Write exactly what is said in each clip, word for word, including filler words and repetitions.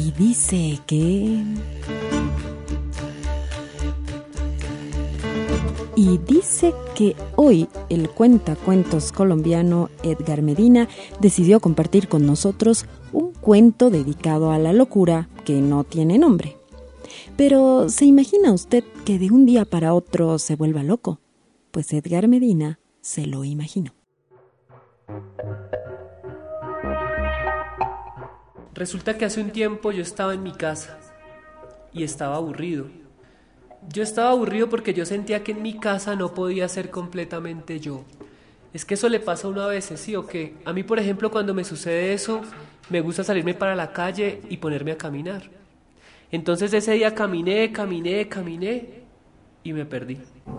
Y dice que... Y dice que hoy el cuentacuentos colombiano Edgar Medina decidió compartir con nosotros un cuento dedicado a la locura que no tiene nombre. Pero ¿se imagina usted que de un día para otro se vuelva loco? Pues Edgar Medina se lo imaginó. Resulta que hace un tiempo yo estaba en mi casa y estaba aburrido. Yo estaba aburrido porque yo sentía que en mi casa no podía ser completamente yo. Es que eso le pasa a uno a veces, ¿sí o qué? A mí, por ejemplo, cuando me sucede eso, me gusta salirme para la calle y ponerme a caminar. Entonces ese día caminé, caminé, caminé y me perdí.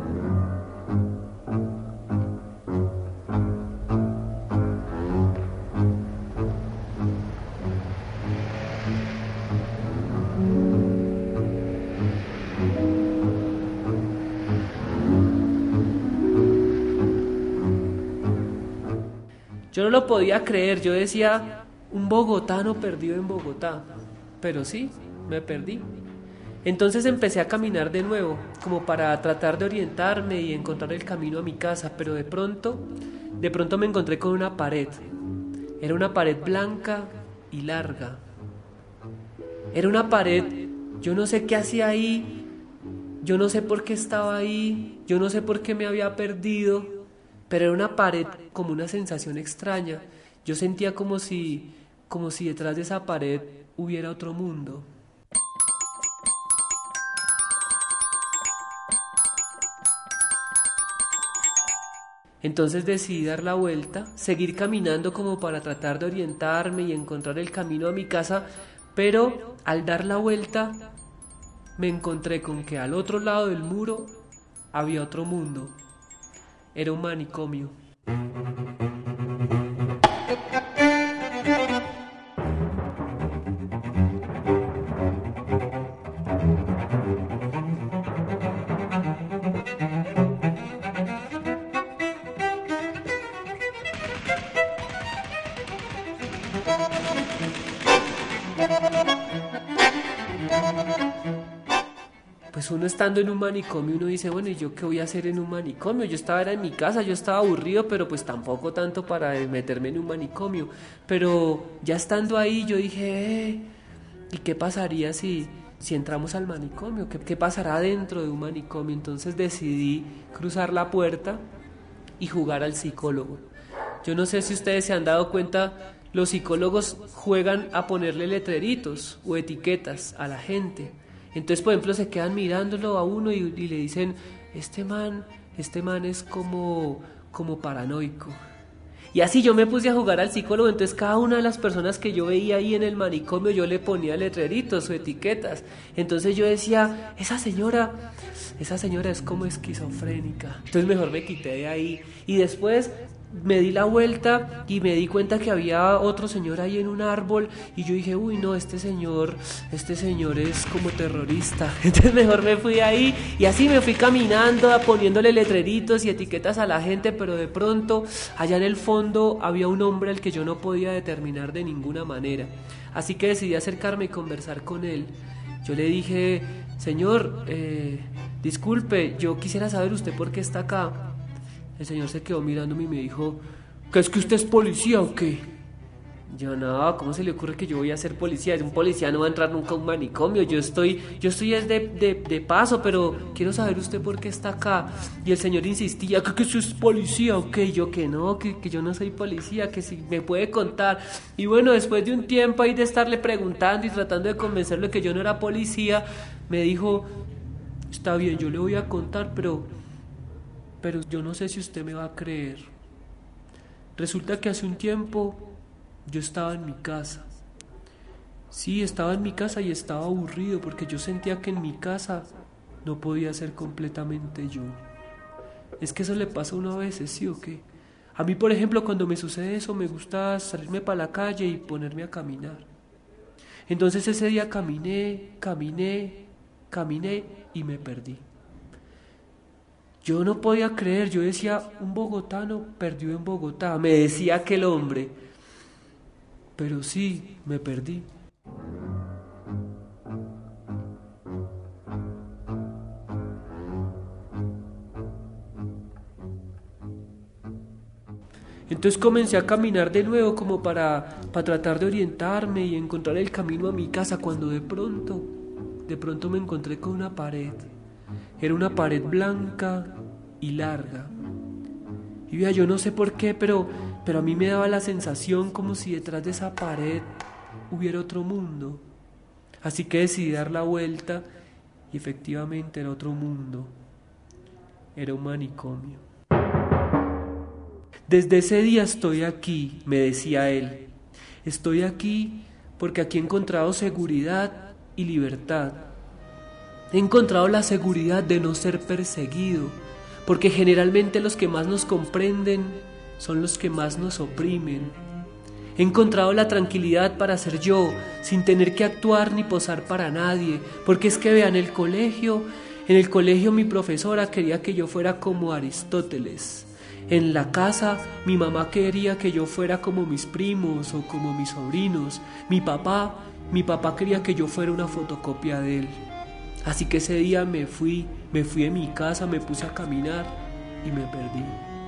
Yo no lo podía creer, yo decía, un bogotano perdido en Bogotá, pero sí, me perdí. Entonces empecé a caminar de nuevo, como para tratar de orientarme y encontrar el camino a mi casa, pero de pronto, de pronto me encontré con una pared. Era una pared blanca y larga. Era una pared, yo no sé qué hacía ahí, yo no sé por qué estaba ahí, yo no sé por qué me había perdido. Pero era una pared como una sensación extraña. Yo sentía como si, como si detrás de esa pared hubiera otro mundo. Entonces decidí dar la vuelta, seguir caminando como para tratar de orientarme y encontrar el camino a mi casa, pero al dar la vuelta me encontré con que al otro lado del muro había otro mundo. Era un manicomio. Pues uno estando en un manicomio, uno dice, bueno, ¿y yo qué voy a hacer en un manicomio? Yo estaba era en mi casa, yo estaba aburrido, pero pues tampoco tanto para meterme en un manicomio. Pero ya estando ahí, yo dije, eh, ¿y qué pasaría si, si entramos al manicomio? ¿Qué, qué pasará dentro de un manicomio? Entonces decidí cruzar la puerta y jugar al psicólogo. Yo no sé si ustedes se han dado cuenta, los psicólogos juegan a ponerle letreritos o etiquetas a la gente. Entonces, por ejemplo, se quedan mirándolo a uno y, y le dicen, este man, este man es como, como paranoico. Y así yo me puse a jugar al psicólogo, entonces cada una de las personas que yo veía ahí en el manicomio, yo le ponía letreritos o etiquetas. Entonces yo decía, esa señora, esa señora es como esquizofrénica. Entonces mejor me quité de ahí. Y después me di la vuelta y me di cuenta que había otro señor ahí en un árbol y yo dije, uy no, este señor, este señor es como terrorista. Entonces mejor me fui ahí y así me fui caminando, poniéndole letreritos y etiquetas a la gente, pero de pronto allá en el fondo había un hombre al que yo no podía determinar de ninguna manera. Así que decidí acercarme y conversar con él. Yo le dije, señor, eh, disculpe, yo quisiera saber usted por qué está acá. El señor se quedó mirándome y me dijo, ¿qué es que usted es policía o qué? Yo, no, ¿cómo se le ocurre que yo voy a ser policía? Un policía no va a entrar nunca a un manicomio. Yo estoy, yo estoy es de, de, de paso, pero quiero saber usted por qué está acá. Y el señor insistía, ¿que, que usted es policía o qué? Y yo, que no, que, que yo no soy policía, que si me puede contar. Y bueno, después de un tiempo ahí de estarle preguntando y tratando de convencerlo de que yo no era policía, me dijo, está bien, yo le voy a contar, pero... pero yo no sé si usted me va a creer. Resulta que hace un tiempo yo estaba en mi casa. Sí, estaba en mi casa y estaba aburrido porque yo sentía que en mi casa no podía ser completamente yo. Es que eso le pasa a uno a veces, ¿sí o qué? A mí, por ejemplo, cuando me sucede eso, me gusta salirme para la calle y ponerme a caminar. Entonces ese día caminé, caminé, caminé y me perdí. Yo no podía creer, yo decía, un bogotano perdió en Bogotá, me decía aquel hombre. Pero sí, me perdí. Entonces comencé a caminar de nuevo como para, para tratar de orientarme y encontrar el camino a mi casa, cuando de pronto, de pronto me encontré con una pared. Era una pared blanca y larga. Y vea, yo no sé por qué, pero, pero a mí me daba la sensación como si detrás de esa pared hubiera otro mundo. Así que decidí dar la vuelta y efectivamente era otro mundo. Era un manicomio. Desde ese día estoy aquí, me decía él. Estoy aquí porque aquí he encontrado seguridad y libertad. He encontrado la seguridad de no ser perseguido, porque generalmente los que más nos comprenden son los que más nos oprimen. He encontrado la tranquilidad para ser yo, sin tener que actuar ni posar para nadie, porque es que vean, el colegio, en el colegio mi profesora quería que yo fuera como Aristóteles. En la casa mi mamá quería que yo fuera como mis primos o como mis sobrinos. Mi papá, mi papá quería que yo fuera una fotocopia de él. Así que ese día me fui, me fui de mi casa, me puse a caminar y me perdí.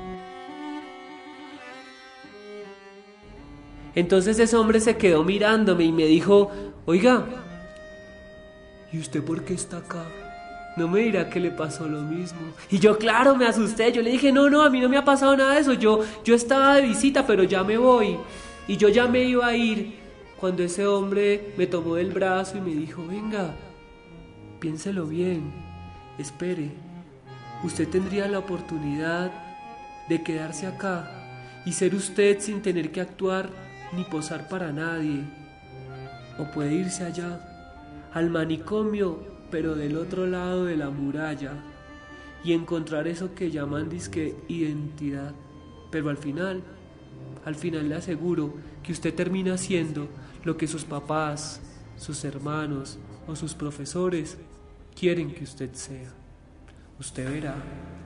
Entonces ese hombre se quedó mirándome y me dijo, oiga, ¿y usted por qué está acá? ¿No me dirá que le pasó lo mismo? Y yo, claro, me asusté. Yo le dije, no, no, a mí no me ha pasado nada de eso. Yo, yo estaba de visita, pero ya me voy. Y yo ya me iba a ir cuando ese hombre me tomó del brazo y me dijo, venga, piénselo bien, espere. Usted tendría la oportunidad de quedarse acá y ser usted sin tener que actuar ni posar para nadie. O puede irse allá, al manicomio, pero del otro lado de la muralla, y encontrar eso que llaman disque identidad. Pero al final, al final le aseguro que usted termina siendo lo que sus papás, sus hermanos o sus profesores quieren que usted sea. Usted verá.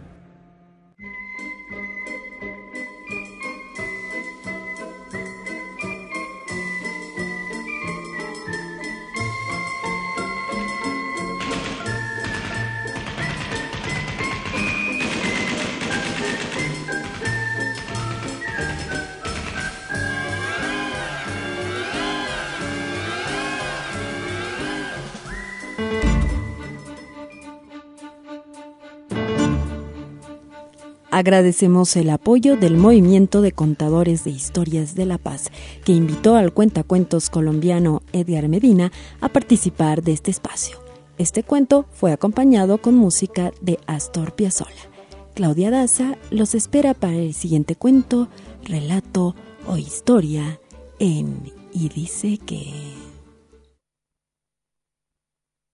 Agradecemos el apoyo del Movimiento de Contadores de Historias de La Paz, que invitó al cuentacuentos colombiano Edgar Medina a participar de este espacio. Este cuento fue acompañado con música de Astor Piazzolla. Claudia Daza los espera para el siguiente cuento, relato o historia en Y dice que...